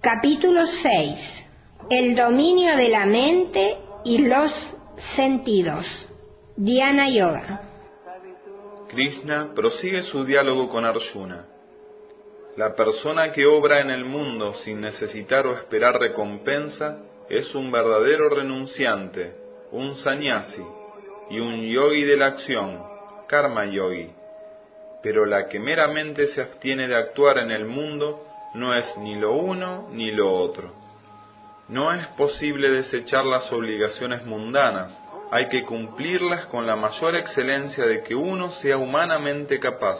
Capítulo 6. El dominio de la mente y los sentidos. Dhyana Yoga. Krishna prosigue su diálogo con Arjuna. La persona que obra en el mundo sin necesitar o esperar recompensa es un verdadero renunciante, un sannyasi y un yogi de la acción, karma yogi. Pero la que meramente se abstiene de actuar en el mundo no es ni lo uno ni lo otro. No es posible desechar las obligaciones mundanas, hay que cumplirlas con la mayor excelencia de que uno sea humanamente capaz.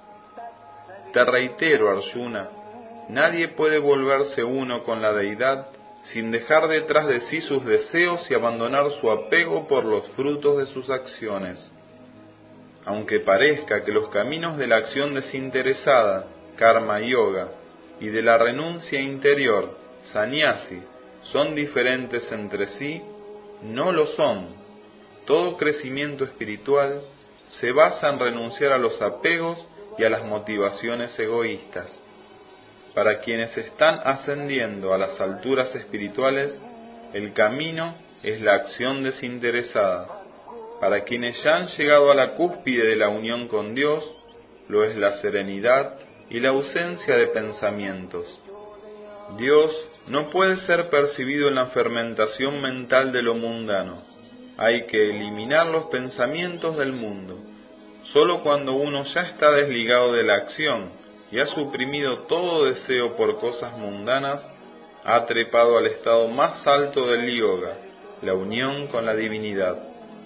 Te reitero, Arjuna, nadie puede volverse uno con la deidad sin dejar detrás de sí sus deseos y abandonar su apego por los frutos de sus acciones. Aunque parezca que los caminos de la acción desinteresada, karma yoga, y de la renuncia interior, sannyasi, son diferentes entre sí, no lo son. Todo crecimiento espiritual se basa en renunciar a los apegos y a las motivaciones egoístas. Para quienes están ascendiendo a las alturas espirituales, el camino es la acción desinteresada. Para quienes ya han llegado a la cúspide de la unión con Dios, lo es la serenidad y la ausencia de pensamientos. Dios no puede ser percibido en la fermentación mental de lo mundano. Hay que eliminar los pensamientos del mundo. Solo cuando uno ya está desligado de la acción y ha suprimido todo deseo por cosas mundanas, ha trepado al estado más alto del yoga, la unión con la divinidad.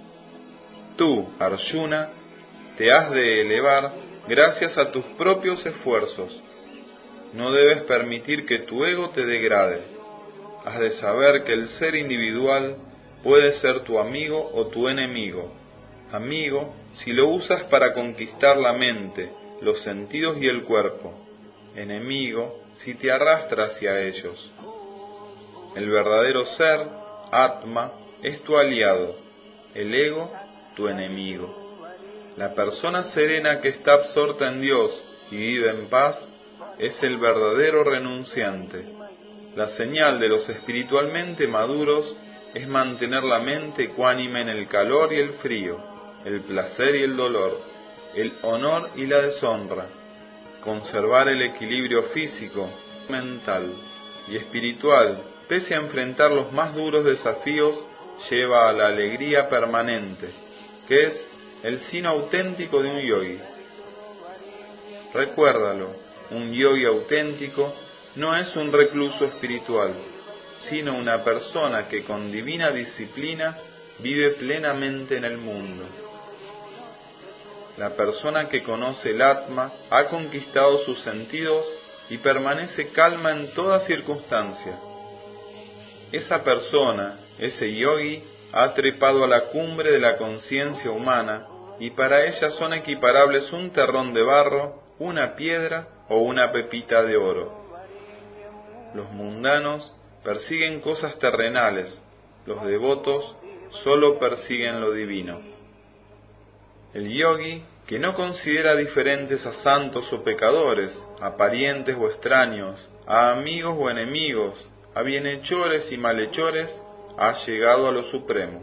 Tú, Arjuna, te has de elevar gracias a tus propios esfuerzos. No debes permitir que tu ego te degrade. Has de saber que el ser individual puede ser tu amigo o tu enemigo. Amigo, si lo usas para conquistar la mente, los sentidos y el cuerpo. Enemigo, si te arrastra hacia ellos. El verdadero ser, Atma, es tu aliado. El ego, tu enemigo. La persona serena que está absorta en Dios y vive en paz es el verdadero renunciante. La señal de los espiritualmente maduros es mantener la mente ecuánime en el calor y el frío, el placer y el dolor, el honor y la deshonra, conservar el equilibrio físico, mental y espiritual, pese a enfrentar los más duros desafíos, lleva a la alegría permanente, que es el signo auténtico de un yogi. Recuérdalo, un yogi auténtico no es un recluso espiritual, sino una persona que con divina disciplina vive plenamente en el mundo. La persona que conoce el Atma ha conquistado sus sentidos y permanece calma en toda circunstancia. Esa persona, ese yogi, ha trepado a la cumbre de la conciencia humana y para ella son equiparables un terrón de barro, una piedra o una pepita de oro. Los mundanos persiguen cosas terrenales, los devotos solo persiguen lo divino. El yogi, que no considera diferentes a santos o pecadores, a parientes o extraños, a amigos o enemigos, a bienhechores y malhechores, ha llegado a lo supremo.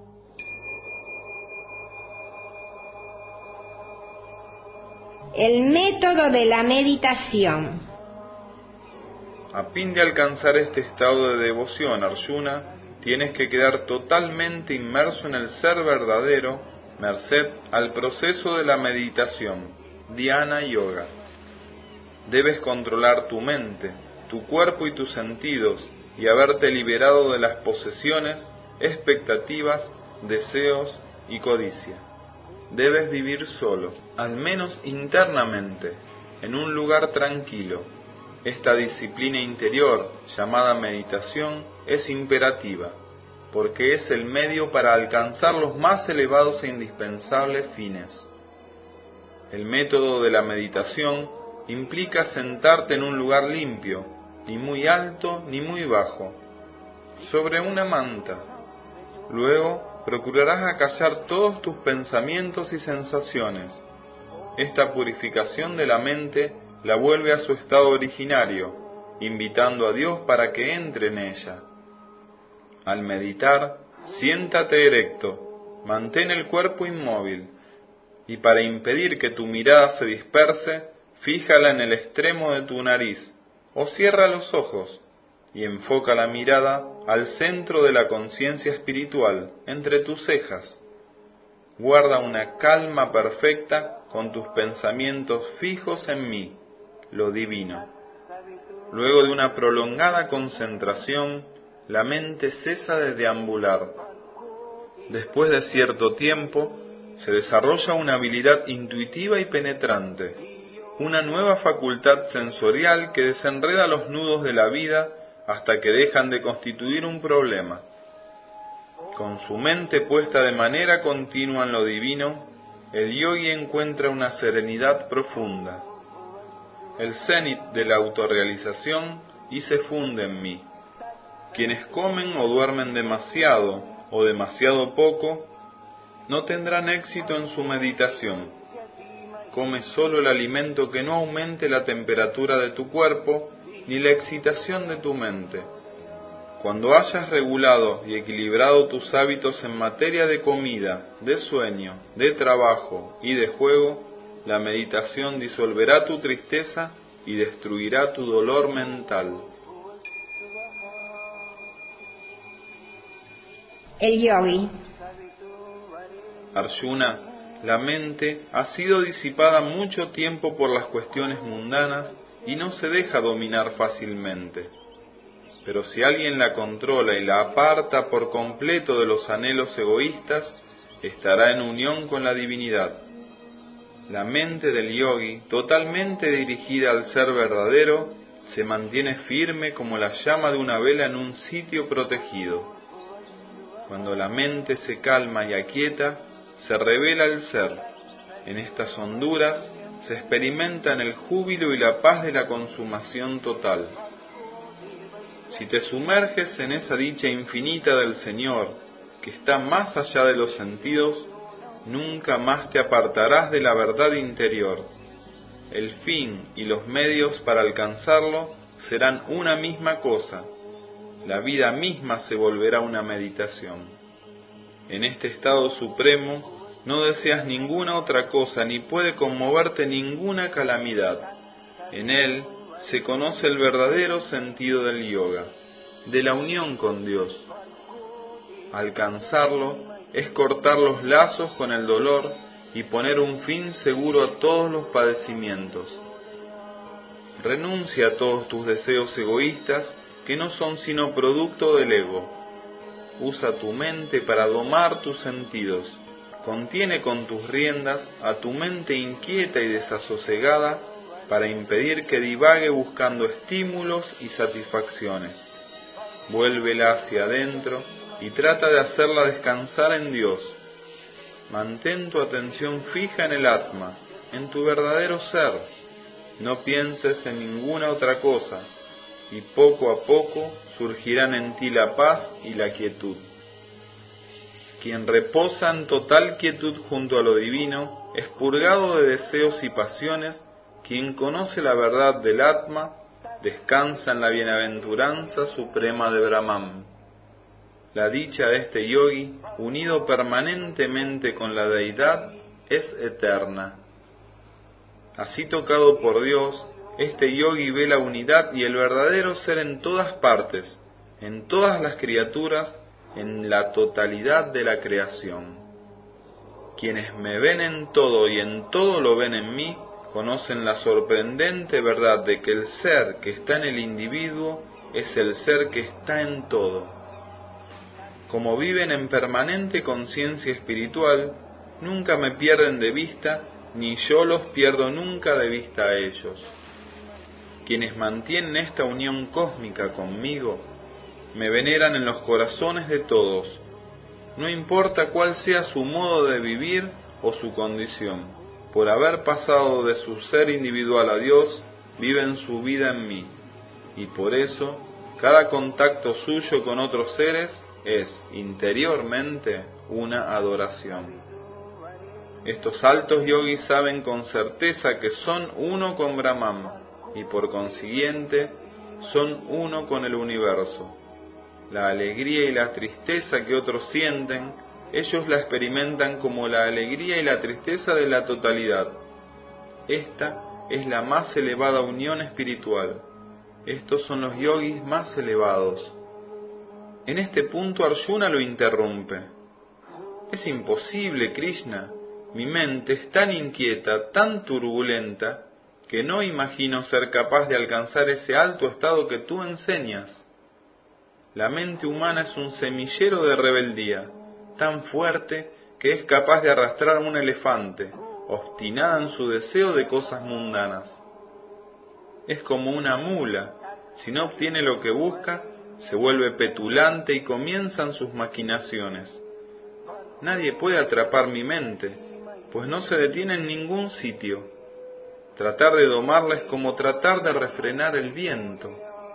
El método de la meditación. A fin de alcanzar este estado de devoción, Arjuna, tienes que quedar totalmente inmerso en el ser verdadero, merced al proceso de la meditación, Dhyana Yoga. Debes controlar tu mente, tu cuerpo y tus sentidos, y haberte liberado de las posesiones, expectativas, deseos y codicia. Debes vivir solo, al menos internamente, en un lugar tranquilo. Esta disciplina interior, llamada meditación, es imperativa, porque es el medio para alcanzar los más elevados e indispensables fines. El método de la meditación implica sentarte en un lugar limpio, ni muy alto ni muy bajo, sobre una manta. Luego procurarás acallar todos tus pensamientos y sensaciones. Esta purificación de la mente la vuelve a su estado originario, invitando a Dios para que entre en ella. Al meditar, siéntate erecto, mantén el cuerpo inmóvil, y para impedir que tu mirada se disperse, fíjala en el extremo de tu nariz, o cierra los ojos, y enfoca la mirada al centro de la conciencia espiritual, entre tus cejas. Guarda una calma perfecta con tus pensamientos fijos en mí, lo divino. Luego de una prolongada concentración, la mente cesa de deambular. Después de cierto tiempo, se desarrolla una habilidad intuitiva y penetrante, una nueva facultad sensorial que desenreda los nudos de la vida hasta que dejan de constituir un problema. Con su mente puesta de manera continua en lo divino, el yogi encuentra una serenidad profunda, el cenit de la autorrealización, y se funde en mí. Quienes comen o duermen demasiado o demasiado poco, no tendrán éxito en su meditación. Come solo el alimento que no aumente la temperatura de tu cuerpo ni la excitación de tu mente. Cuando hayas regulado y equilibrado tus hábitos en materia de comida, de sueño, de trabajo y de juego, la meditación disolverá tu tristeza y destruirá tu dolor mental. El yogi. Arjuna, la mente ha sido disipada mucho tiempo por las cuestiones mundanas y no se deja dominar fácilmente. Pero si alguien la controla y la aparta por completo de los anhelos egoístas, estará en unión con la divinidad. La mente del yogi, totalmente dirigida al ser verdadero, se mantiene firme como la llama de una vela en un sitio protegido. Cuando la mente se calma y aquieta, se revela el ser. En estas honduras se experimentan el júbilo y la paz de la consumación total. Si te sumerges en esa dicha infinita del Señor, que está más allá de los sentidos, nunca más te apartarás de la verdad interior. El fin y los medios para alcanzarlo serán una misma cosa. La vida misma se volverá una meditación. En este estado supremo no deseas ninguna otra cosa ni puede conmoverte ninguna calamidad. En él se conoce el verdadero sentido del yoga, de la unión con Dios. Alcanzarlo es cortar los lazos con el dolor y poner un fin seguro a todos los padecimientos. Renuncia a todos tus deseos egoístas que no son sino producto del ego. Usa tu mente para domar tus sentidos. Contiene con tus riendas a tu mente inquieta y desasosegada para impedir que divague buscando estímulos y satisfacciones. Vuélvela hacia adentro y trata de hacerla descansar en Dios. Mantén tu atención fija en el Atma, en tu verdadero ser. No pienses en ninguna otra cosa, y poco a poco surgirán en ti la paz y la quietud. Quien reposa en total quietud junto a lo divino, expurgado de deseos y pasiones, quien conoce la verdad del Atma, descansa en la bienaventuranza suprema de Brahman. La dicha de este yogi, unido permanentemente con la deidad, es eterna. Así tocado por Dios, este yogi ve la unidad y el verdadero ser en todas partes, en todas las criaturas, en la totalidad de la creación. Quienes me ven en todo y en todo lo ven en mí, conocen la sorprendente verdad de que el ser que está en el individuo es el ser que está en todo. Como viven en permanente conciencia espiritual, nunca me pierden de vista, ni yo los pierdo nunca de vista a ellos. Quienes mantienen esta unión cósmica conmigo, me veneran en los corazones de todos, no importa cuál sea su modo de vivir o su condición. Por haber pasado de su ser individual a Dios, viven su vida en mí, y por eso, cada contacto suyo con otros seres es, interiormente, una adoración. Estos altos yogis saben con certeza que son uno con Brahman, y por consiguiente, son uno con el universo. La alegría y la tristeza que otros sienten, ellos la experimentan como la alegría y la tristeza de la totalidad. Esta es la más elevada unión espiritual. Estos son los yogis más elevados. En este punto Arjuna lo interrumpe. Es imposible, Krishna. Mi mente es tan inquieta, tan turbulenta, que no imagino ser capaz de alcanzar ese alto estado que tú enseñas. La mente humana es un semillero de rebeldía, tan fuerte que es capaz de arrastrar a un elefante, obstinada en su deseo de cosas mundanas. Es como una mula, si no obtiene lo que busca, se vuelve petulante y comienzan sus maquinaciones. Nadie puede atrapar mi mente, pues no se detiene en ningún sitio. Tratar de domarla es como tratar de refrenar el viento.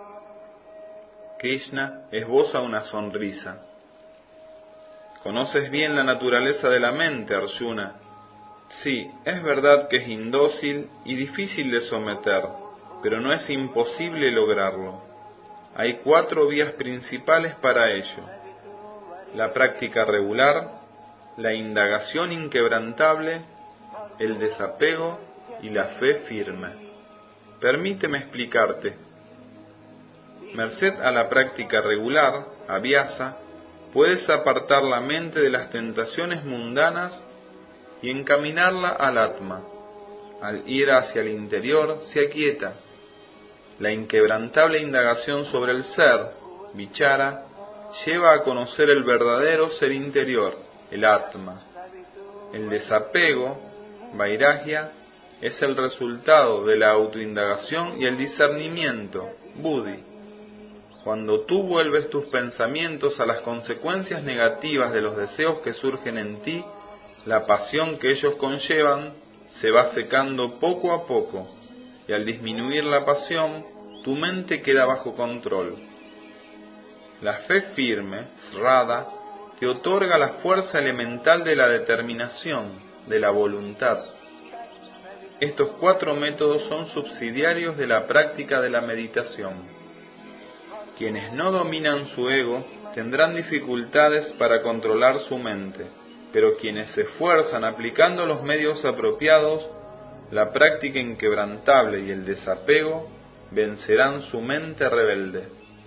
Krishna esboza una sonrisa. Conoces bien la naturaleza de la mente, Arjuna. Sí, es verdad que es indócil y difícil de someter, pero no es imposible lograrlo. Hay 4 vías principales para ello: la práctica regular, la indagación inquebrantable, el desapego y la fe firme. Permíteme explicarte. Merced a la práctica regular, abhyasa, puedes apartar la mente de las tentaciones mundanas y encaminarla al Atma. Al ir hacia el interior, se aquieta. La inquebrantable indagación sobre el ser, vichara, lleva a conocer el verdadero ser interior, el Atma. El desapego, vairagya, es el resultado de la autoindagación y el discernimiento, buddhi. Cuando tú vuelves tus pensamientos a las consecuencias negativas de los deseos que surgen en ti, la pasión que ellos conllevan se va secando poco a poco, y al disminuir la pasión, tu mente queda bajo control. La fe firme, Radha, te otorga la fuerza elemental de la determinación, de la voluntad. Estos 4 métodos son subsidiarios de la práctica de la meditación. Quienes no dominan su ego tendrán dificultades para controlar su mente, pero quienes se esfuerzan aplicando los medios apropiados, la práctica inquebrantable y el desapego, vencerán su mente rebelde.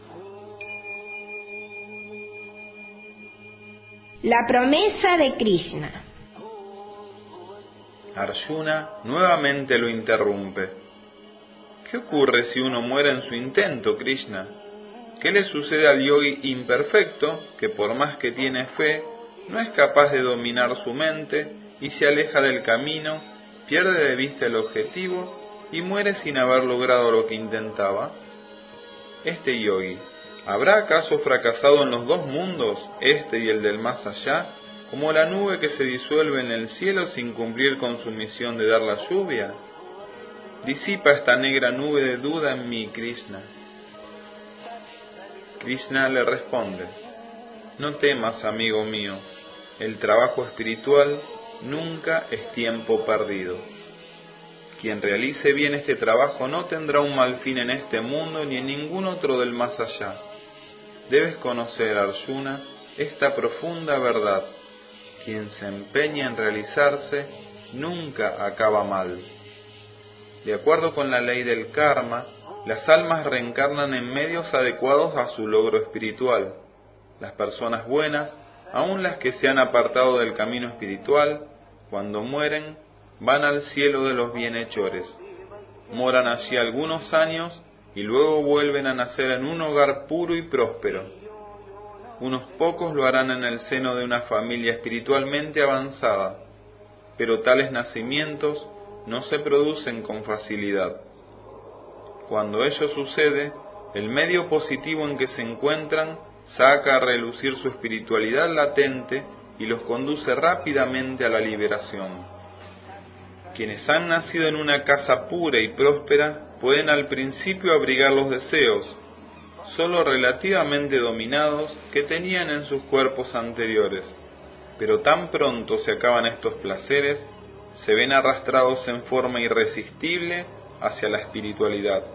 La promesa de Krishna. Arjuna nuevamente lo interrumpe. ¿Qué ocurre si uno muere en su intento, Krishna? ¿Qué le sucede al yogi imperfecto, que por más que tiene fe, no es capaz de dominar su mente y se aleja del camino, pierde de vista el objetivo y muere sin haber logrado lo que intentaba? Este yogi, ¿habrá acaso fracasado en los 2 mundos, este y el del más allá, como la nube que se disuelve en el cielo sin cumplir con su misión de dar la lluvia? Disipa esta negra nube de duda en mí, Krishna. Krishna le responde: no temas, amigo mío, el trabajo espiritual nunca es tiempo perdido. Quien realice bien este trabajo no tendrá un mal fin en este mundo ni en ningún otro del más allá. Debes conocer, Arjuna, esta profunda verdad: quien se empeña en realizarse nunca acaba mal. De acuerdo con la ley del karma, las almas reencarnan en medios adecuados a su logro espiritual. Las personas buenas, aun las que se han apartado del camino espiritual, cuando mueren, van al cielo de los bienhechores. Moran allí algunos años y luego vuelven a nacer en un hogar puro y próspero. Unos pocos lo harán en el seno de una familia espiritualmente avanzada, pero tales nacimientos no se producen con facilidad. Cuando ello sucede, el medio positivo en que se encuentran saca a relucir su espiritualidad latente y los conduce rápidamente a la liberación. Quienes han nacido en una casa pura y próspera pueden al principio abrigar los deseos, solo relativamente dominados, que tenían en sus cuerpos anteriores, pero tan pronto se acaban estos placeres, se ven arrastrados en forma irresistible hacia la espiritualidad.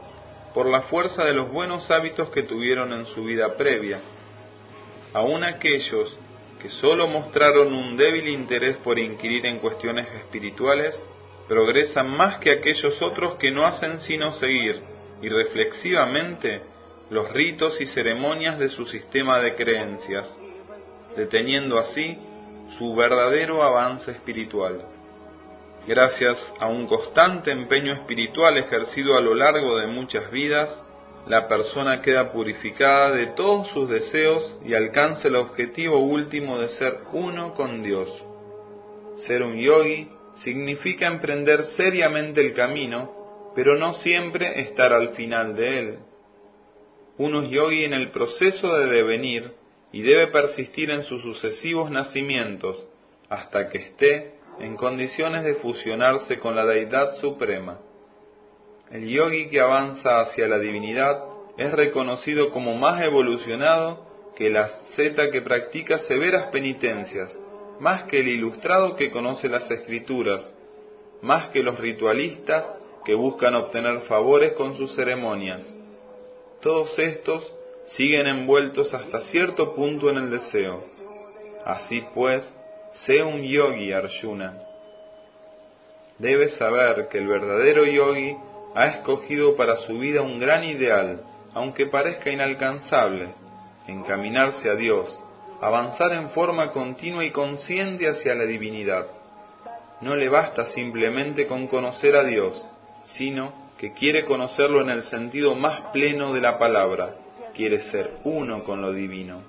por la fuerza de los buenos hábitos que tuvieron en su vida previa. Aun aquellos que solo mostraron un débil interés por inquirir en cuestiones espirituales, progresan más que aquellos otros que no hacen sino seguir irreflexivamente los ritos y ceremonias de su sistema de creencias, deteniendo así su verdadero avance espiritual. Gracias a un constante empeño espiritual ejercido a lo largo de muchas vidas, la persona queda purificada de todos sus deseos y alcanza el objetivo último de ser uno con Dios. Ser un yogi significa emprender seriamente el camino, pero no siempre estar al final de él. Uno es yogi en el proceso de devenir y debe persistir en sus sucesivos nacimientos hasta que esté en condiciones de fusionarse con la Deidad Suprema. El yogi que avanza hacia la divinidad es reconocido como más evolucionado que el asceta que practica severas penitencias, más que el ilustrado que conoce las escrituras, más que los ritualistas que buscan obtener favores con sus ceremonias. Todos estos siguen envueltos hasta cierto punto en el deseo. Así pues, sé un yogi, Arjuna. Debes saber que el verdadero yogi ha escogido para su vida un gran ideal, aunque parezca inalcanzable: encaminarse a Dios, avanzar en forma continua y consciente hacia la divinidad. No le basta simplemente con conocer a Dios, sino que quiere conocerlo en el sentido más pleno de la palabra, quiere ser uno con lo divino.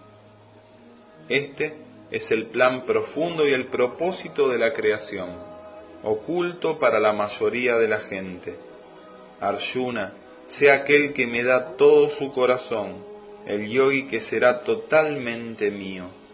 Este es el plan profundo y el propósito de la creación, oculto para la mayoría de la gente. Arjuna, sé aquel que me da todo su corazón, el yogi que será totalmente mío.